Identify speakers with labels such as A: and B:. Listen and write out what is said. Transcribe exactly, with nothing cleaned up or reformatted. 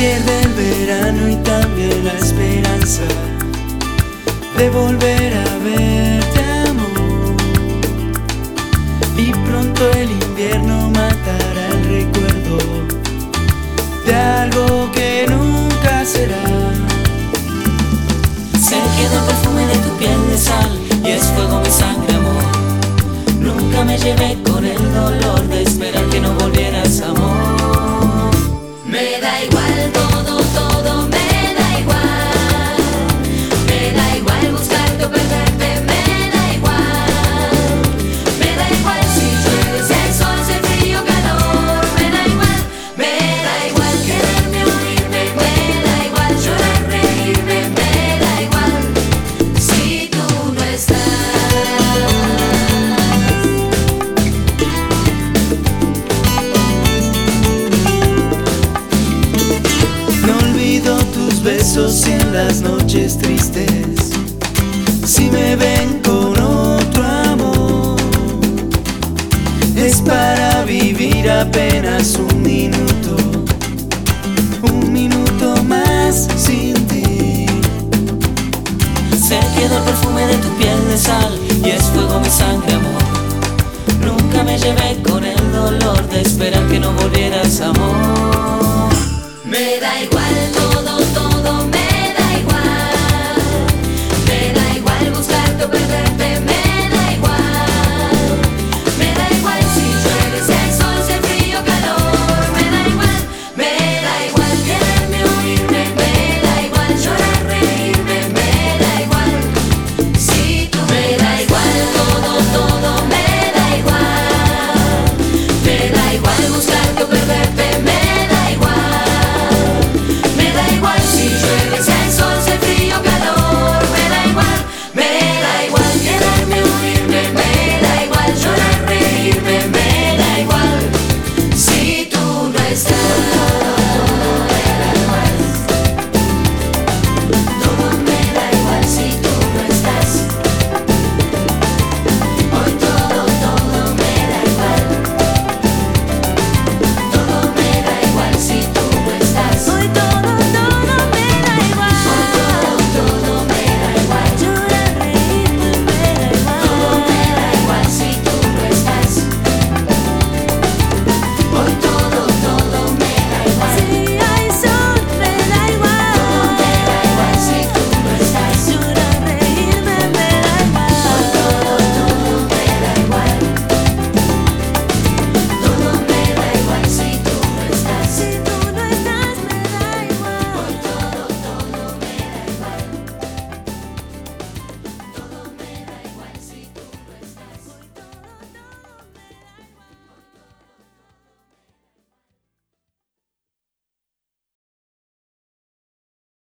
A: pierde el verano y también la esperanza de volver a verte, amor. Y pronto el invierno matará el recuerdo de algo que nunca será.
B: Se quedó el perfume de tu piel de sal y es fuego mi sangre, amor. Nunca me llevé con el dolor de esperar que no volvieras, amor. Me da igual todo, todo me da igual. Me da igual buscarte o perderte, me da igual. Me da igual si llueve, si hay sol, si hay frío, calor. Me da igual, me da igual quererme o irme. Me da igual llorar, reírme, me da igual si tú no estás.
A: Besos y en las noches tristes, si me ven con otro amor, es para vivir apenas un minuto, un minuto más sin ti.
B: Se quedó el perfume de tu piel de sal y es fuego mi sangre, amor. Nunca me llevé con el dolor de esperar que no volvieras, amor.